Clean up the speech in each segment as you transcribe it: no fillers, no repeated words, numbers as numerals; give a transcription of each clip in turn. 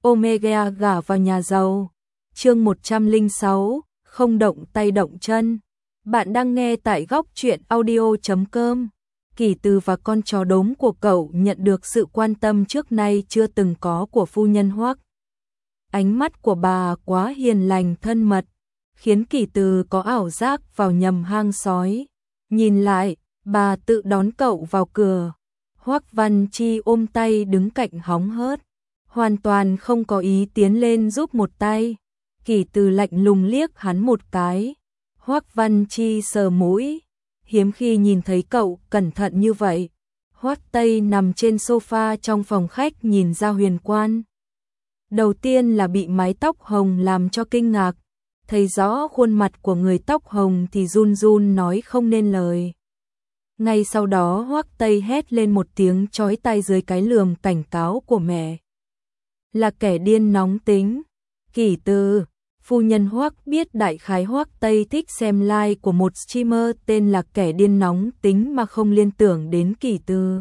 Omega gả vào nhà giàu. Chương 106, không động tay động chân. Bạn đang nghe tại góc truyện audio.com. Kỳ Từ và con chó đốm của cậu nhận được sự quan tâm trước nay chưa từng có của phu nhân Hoắc. Ánh mắt của bà quá hiền lành thân mật, khiến Kỳ Từ có ảo giác vào nhầm hang sói. Nhìn lại, bà tự đón cậu vào cửa. Hoắc Văn Chi ôm tay đứng cạnh hóng hớt, hoàn toàn không có ý tiến lên giúp một tay. Kỳ Từ lạnh lùng liếc hắn một cái. Hoắc Văn Chi sờ mũi, hiếm khi nhìn thấy cậu cẩn thận như vậy. Hoắc Tây nằm trên sofa trong phòng khách nhìn ra huyền quan. Đầu tiên là bị mái tóc hồng làm cho kinh ngạc, thấy rõ khuôn mặt của người tóc hồng thì run run nói không nên lời. Ngay sau đó Hoắc Tây hét lên một tiếng chói tai dưới cái lườm cảnh cáo của mẹ. Là kẻ điên nóng tính. Kỳ Từ, phu nhân Hoắc biết đại khái Hoắc Tây thích xem live của một streamer tên là kẻ điên nóng tính mà không liên tưởng đến Kỳ Từ.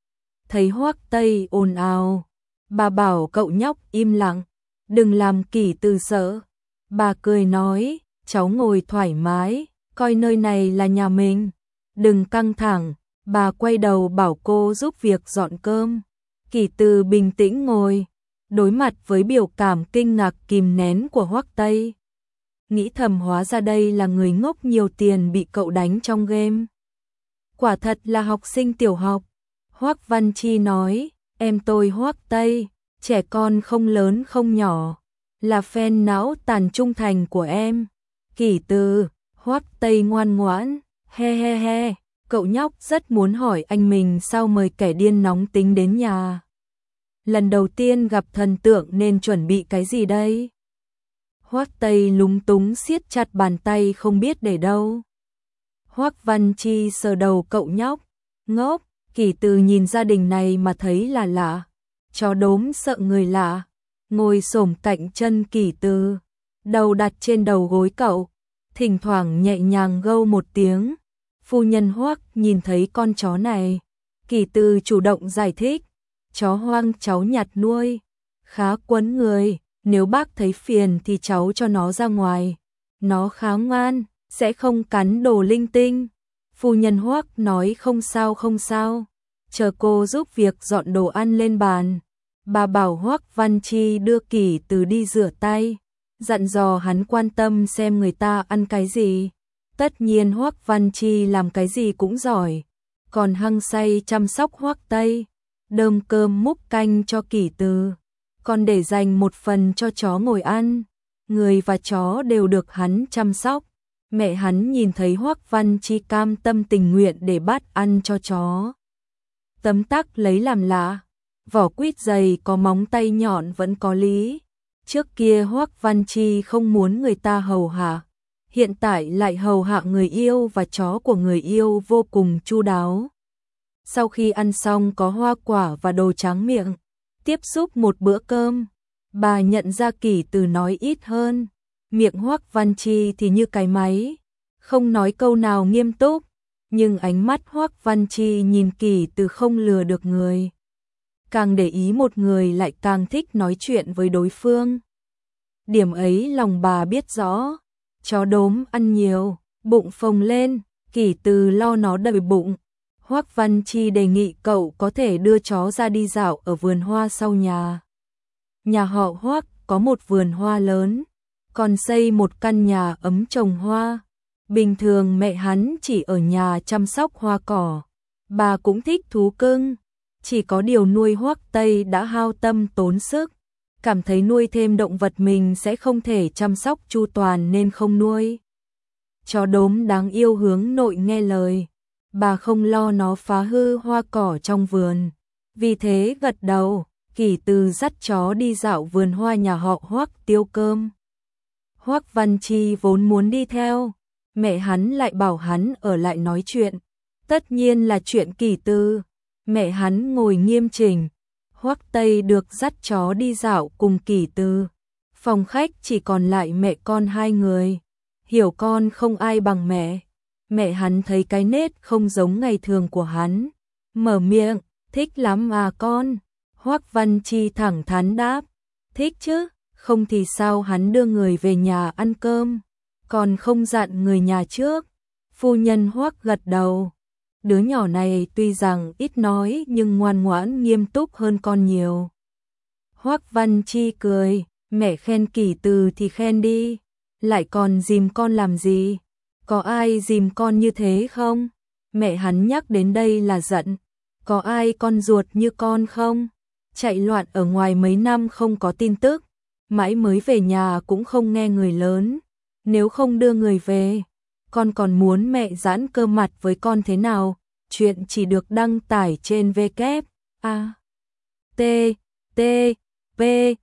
Thấy Hoắc Tây ồn ào, bà bảo cậu nhóc im lặng, đừng làm Kỳ Từ sợ. Bà cười nói, cháu ngồi thoải mái, coi nơi này là nhà mình, đừng căng thẳng. Bà quay đầu bảo cô giúp việc dọn cơm. Kỳ Từ bình tĩnh ngồi, đối mặt với biểu cảm kinh ngạc kìm nén của Hoắc Tây. Nghĩ thầm hóa ra đây là người ngốc nhiều tiền bị cậu đánh trong game. Quả thật là học sinh tiểu học. Hoắc Văn Chi nói, em tôi Hoắc Tây, trẻ con không lớn không nhỏ, là fan não tàn trung thành của em. Kỳ Từ, Hoắc Tây ngoan ngoãn, he he he, cậu nhóc rất muốn hỏi anh mình sao mời kẻ điên nóng tính đến nhà. Lần đầu tiên gặp thần tượng nên chuẩn bị cái gì đây? Hoắc Tây lúng túng siết chặt bàn tay không biết để đâu. Hoắc Văn Chi sờ đầu cậu nhóc, ngốc. Kỳ Từ nhìn gia đình này mà thấy là lạ. Chó đốm sợ người lạ, ngồi xổm cạnh chân Kỳ Từ, đầu đặt trên đầu gối cậu, thỉnh thoảng nhẹ nhàng gâu một tiếng. Phu nhân Hoắc nhìn thấy con chó này, Kỳ Từ chủ động giải thích, chó hoang cháu nhặt nuôi, khá quấn người, nếu bác thấy phiền thì cháu cho nó ra ngoài, nó khá ngoan, sẽ không cắn đồ linh tinh. Phu nhân Hoắc nói không sao không sao, chờ cô giúp việc dọn đồ ăn lên bàn. Bà bảo Hoắc Văn Chi đưa Kỳ Từ đi rửa tay, dặn dò hắn quan tâm xem người ta ăn cái gì. Tất nhiên Hoắc Văn Chi làm cái gì cũng giỏi, còn hăng say chăm sóc Hoắc Tây, đơm cơm múc canh cho Kỳ Từ, còn để dành một phần cho chó ngồi ăn. Người và chó đều được hắn chăm sóc. Mẹ hắn nhìn thấy Hoắc Văn Chi cam tâm tình nguyện để bắt ăn cho chó, tấm tắc lấy làm lạ. Vỏ quýt dày có móng tay nhọn vẫn có lý. Trước kia Hoắc Văn Chi không muốn người ta hầu hạ, hiện tại lại hầu hạ người yêu và chó của người yêu vô cùng chu đáo. Sau khi ăn xong có hoa quả và đồ tráng miệng, tiếp xúc một bữa cơm, bà nhận ra Kỳ Từ nói ít hơn. Miệng Hoắc Văn Chi thì như cái máy, không nói câu nào nghiêm túc, nhưng ánh mắt Hoắc Văn Chi nhìn Kỳ Từ không lừa được người. Càng để ý một người lại càng thích nói chuyện với đối phương. Điểm ấy lòng bà biết rõ. Chó đốm ăn nhiều, bụng phồng lên, Kỳ Từ lo nó đầy bụng. Hoắc Văn Chi đề nghị cậu có thể đưa chó ra đi dạo ở vườn hoa sau nhà. Nhà họ Hoắc có một vườn hoa lớn, còn xây một căn nhà ấm trồng hoa. Bình thường mẹ hắn chỉ ở nhà chăm sóc hoa cỏ, bà cũng thích thú cưng. Chỉ có điều nuôi Hoắc Tây đã hao tâm tốn sức, cảm thấy nuôi thêm động vật mình sẽ không thể chăm sóc chu toàn nên không nuôi. Chó đốm đáng yêu hướng nội nghe lời, bà không lo nó phá hư hoa cỏ trong vườn, vì thế gật đầu. Kỳ Từ dắt chó đi dạo vườn hoa nhà họ Hoắc tiêu cơm. Hoắc Văn Chi vốn muốn đi theo, mẹ hắn lại bảo hắn ở lại nói chuyện, tất nhiên là chuyện Kỳ Từ. Mẹ hắn ngồi nghiêm chỉnh, Hoắc Tây được dắt chó đi dạo cùng Kỳ Từ. Phòng khách chỉ còn lại mẹ con hai người, hiểu con không ai bằng mẹ. Mẹ hắn thấy cái nết không giống ngày thường của hắn, mở miệng, thích lắm à con. Hoắc Văn Chi thẳng thắn đáp, thích chứ, không thì sao hắn đưa người về nhà ăn cơm, còn không dặn người nhà trước. Phu nhân Hoắc gật đầu. Đứa nhỏ này tuy rằng ít nói nhưng ngoan ngoãn nghiêm túc hơn con nhiều. Hoắc Văn Chi cười, mẹ khen Kỷ Từ thì khen đi, lại còn dìm con làm gì? Có ai dìm con như thế không? Mẹ hắn nhắc đến đây là giận. Có ai con ruột như con không? Chạy loạn ở ngoài mấy năm không có tin tức, mãi mới về nhà cũng không nghe người lớn. Nếu không đưa người về, con còn muốn mẹ giãn cơ mặt với con thế nào? Chuyện chỉ được đăng tải trên W T T P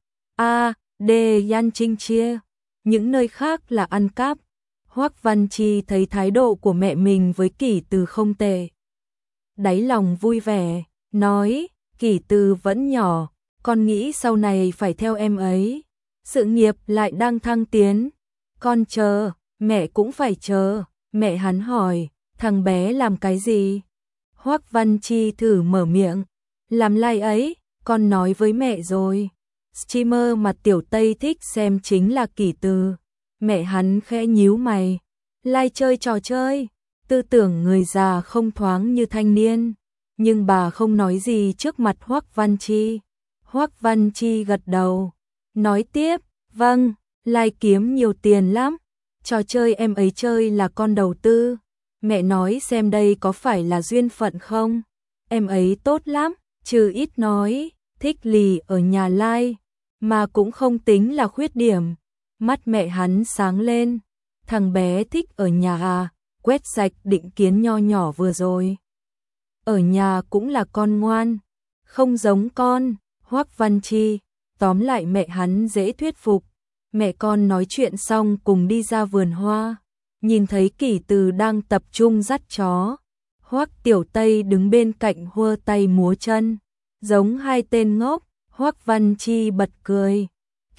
A D Yan Trinh Chia. Những nơi khác là ăn cắp. Hoắc Văn Chi thấy thái độ của mẹ mình với Kỷ Từ không tệ, đáy lòng vui vẻ, nói, Kỷ Từ vẫn nhỏ, con nghĩ sau này phải theo em ấy, sự nghiệp lại đang thăng tiến, con chờ, mẹ cũng phải chờ. Mẹ hắn hỏi, thằng bé làm cái gì? Hoắc Văn Chi thử mở miệng, làm like ấy, con nói với mẹ rồi. Streamer mà Tiểu Tây thích xem chính là Kỷ Từ. Mẹ hắn khẽ nhíu mày, like chơi trò chơi, tư tưởng người già không thoáng như thanh niên. Nhưng bà không nói gì trước mặt Hoắc Văn Chi. Hoắc Văn Chi gật đầu, nói tiếp, vâng, like kiếm nhiều tiền lắm. Trò chơi em ấy chơi là con đầu tư. Mẹ nói xem đây có phải là duyên phận không? Em ấy tốt lắm, trừ ít nói, thích lì ở nhà like, mà cũng không tính là khuyết điểm. Mắt mẹ hắn sáng lên, thằng bé thích ở nhà à, quét sạch định kiến nho nhỏ vừa rồi. Ở nhà cũng là con ngoan, không giống con. Hoắc Văn Chi, tóm lại mẹ hắn dễ thuyết phục. Mẹ con nói chuyện xong cùng đi ra vườn hoa, nhìn thấy Kỷ Từ đang tập trung dắt chó. Hoắc Tiểu Tây đứng bên cạnh hua tay múa chân, giống hai tên ngốc. Hoắc Văn Chi bật cười.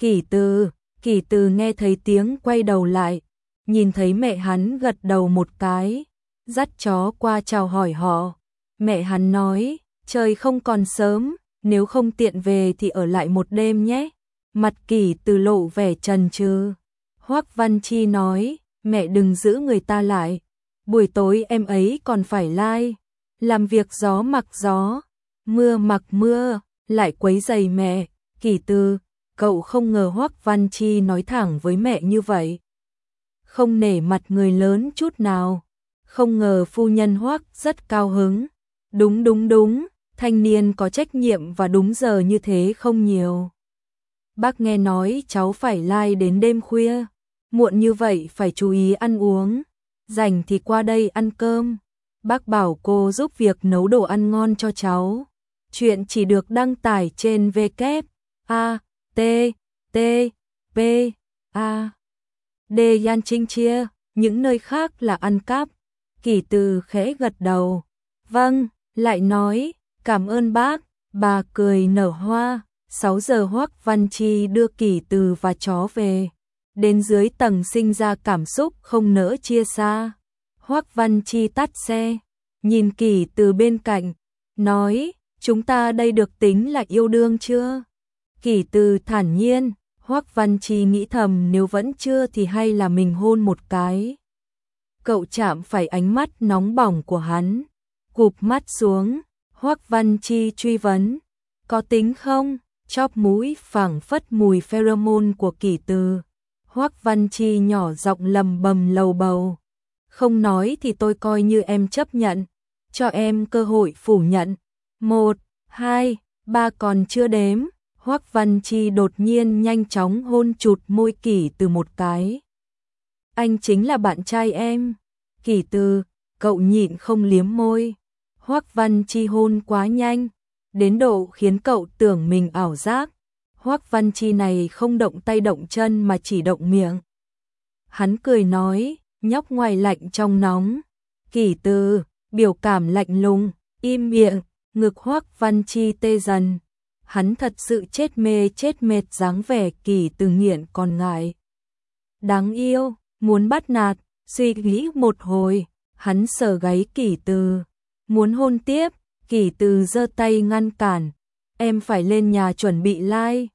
Kỷ Từ nghe thấy tiếng quay đầu lại, nhìn thấy mẹ hắn gật đầu một cái, dắt chó qua chào hỏi họ. Mẹ hắn nói, trời không còn sớm, nếu không tiện về thì ở lại một đêm nhé. Mặt Kỷ Từ lộ vẻ chần chừ. Hoắc Văn Chi nói, mẹ đừng giữ người ta lại, buổi tối em ấy còn phải like, làm việc gió mặc gió, mưa mặc mưa, lại quấy rầy mẹ. Kỷ Từ, cậu không ngờ Hoắc Văn Chi nói thẳng với mẹ như vậy, không nể mặt người lớn chút nào. Không ngờ phu nhân Hoắc rất cao hứng. Đúng, thanh niên có trách nhiệm và đúng giờ như thế không nhiều. Bác nghe nói cháu phải like đến đêm khuya, muộn như vậy phải chú ý ăn uống, rảnh thì qua đây ăn cơm. Bác bảo cô giúp việc nấu đồ ăn ngon cho cháu. Chuyện chỉ được đăng tải trên W T T P A D Yan Trinh Chia. Những nơi khác là ăn cắp. Kỷ Từ khẽ gật đầu, vâng, lại nói, cảm ơn bác. Bà cười nở hoa. 6 giờ Hoắc Văn Chi đưa Kỷ Từ và chó về. Đến dưới tầng sinh ra cảm xúc không nỡ chia xa. Hoắc Văn Chi tắt xe, nhìn Kỷ Từ bên cạnh, nói, chúng ta đây được tính là yêu đương chưa? Kỷ Từ thản nhiên. Hoắc Văn Chi nghĩ thầm nếu vẫn chưa thì hay là mình hôn một cái. Cậu chạm phải ánh mắt nóng bỏng của hắn, cụp mắt xuống. Hoắc Văn Chi truy vấn, có tính không? Chóp mũi phảng phất mùi pheromone của Kỷ Từ. Hoắc Văn Chi nhỏ giọng lầm bầm lầu bầu, không nói thì tôi coi như em chấp nhận, cho em cơ hội phủ nhận. 1, 2, 3 còn chưa đếm. Hoắc Văn Chi đột nhiên nhanh chóng hôn chụt môi Kỷ Từ một cái. Anh chính là bạn trai em. Kỷ Từ, cậu nhịn không liếm môi. Hoắc Văn Chi hôn quá nhanh, đến độ khiến cậu tưởng mình ảo giác. Hoắc Văn Chi này không động tay động chân mà chỉ động miệng. Hắn cười nói, nhóc ngoài lạnh trong nóng. Kỷ Từ, biểu cảm lạnh lùng, im miệng. Ngực Hoắc Văn Chi tê dần. Hắn thật sự chết mê chết mệt dáng vẻ Kỷ Từ nghiện còn ngại. Đáng yêu, muốn bắt nạt. Suy nghĩ một hồi, hắn sờ gáy Kỷ Từ, muốn hôn tiếp. Kỷ Từ giơ tay ngăn cản, em phải lên nhà chuẩn bị like.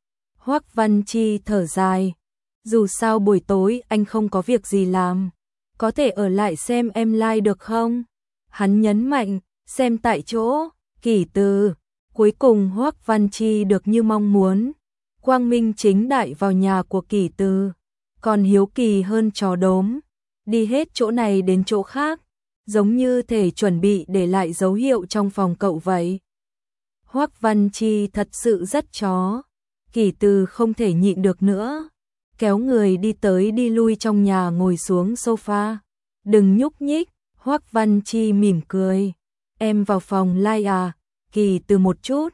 Hoắc Văn Chi thở dài. Dù sao buổi tối anh không có việc gì làm. Có thể ở lại xem em live được không? Hắn nhấn mạnh, xem tại chỗ, Kỷ Từ. Cuối cùng Hoắc Văn Chi được như mong muốn. Quang minh chính đại vào nhà của Kỷ Từ. Còn hiếu kỳ hơn chó đốm. Đi hết chỗ này đến chỗ khác. Giống như thể chuẩn bị để lại dấu hiệu trong phòng cậu vậy. Hoắc Văn Chi thật sự rất chó. Kỷ Từ không thể nhịn được nữa. Kéo người đi tới đi lui trong nhà ngồi xuống sofa. Đừng nhúc nhích, Hoắc Văn Chi mỉm cười. Em vào phòng live à? Kỷ Từ một chút.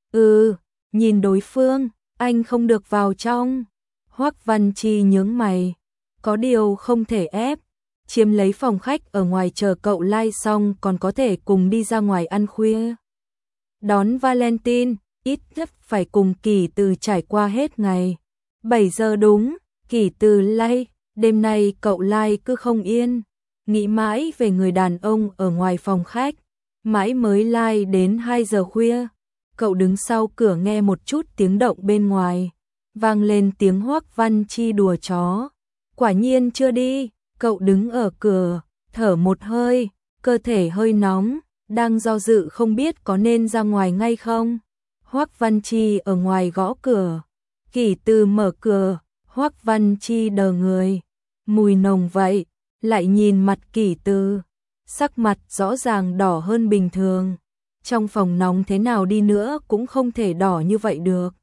Nhìn đối phương, anh không được vào trong. Hoắc Văn Chi nhướng mày. Có điều không thể ép. Chiếm lấy phòng khách ở ngoài chờ cậu live xong còn có thể cùng đi ra ngoài ăn khuya. Đón Valentine, ít nhất phải cùng Kỷ Từ trải qua hết ngày. 7 giờ đúng, Kỷ Từ live, đêm nay cậu live cứ không yên. Nghĩ mãi về người đàn ông ở ngoài phòng khách, mãi mới live đến 2 giờ khuya. Cậu đứng sau cửa nghe một chút tiếng động bên ngoài, vang lên tiếng Hoắc Văn Chi đùa chó. Quả nhiên chưa đi, cậu đứng ở cửa, thở một hơi, cơ thể hơi nóng, đang do dự không biết có nên ra ngoài ngay không. Hoắc Văn Chi ở ngoài gõ cửa, Kỷ Từ mở cửa, Hoắc Văn Chi đờ người, mùi nồng vậy, lại nhìn mặt Kỷ Từ, sắc mặt rõ ràng đỏ hơn bình thường. Trong phòng nóng thế nào đi nữa cũng không thể đỏ như vậy được.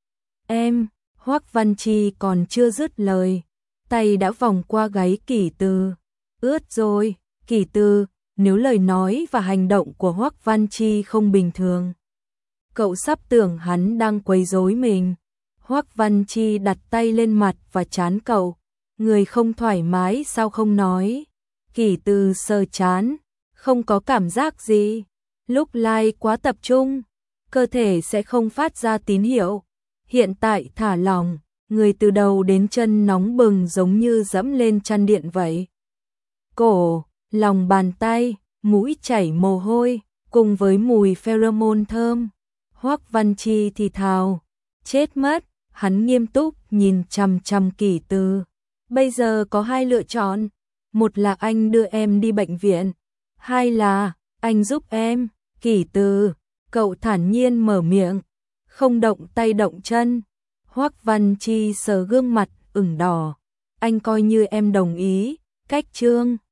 Em, Hoắc Văn Chi còn chưa dứt lời, tay đã vòng qua gáy Kỷ Từ. Ướt rồi, Kỷ Từ, nếu lời nói và hành động của Hoắc Văn Chi không bình thường. Cậu sắp tưởng hắn đang quấy rối mình. Hoắc Văn Chi đặt tay lên mặt và trán cậu. Người không thoải mái sao không nói? Kỷ Từ sờ trán, không có cảm giác gì. Lúc live quá tập trung, cơ thể sẽ không phát ra tín hiệu. Hiện tại thả lỏng, người từ đầu đến chân nóng bừng giống như dẫm lên chăn điện vậy. Cổ, lòng bàn tay, mũi chảy mồ hôi, cùng với mùi pheromone thơm. Hoắc Văn Chi thì thào, chết mất, hắn nghiêm túc nhìn chằm chằm Kỷ Từ. Bây giờ có hai lựa chọn, một là anh đưa em đi bệnh viện, hai là anh giúp em. Kỷ Từ, cậu thản nhiên mở miệng, không động tay động chân. Hoắc Văn Chi sờ gương mặt ửng đỏ, anh coi như em đồng ý, cách chương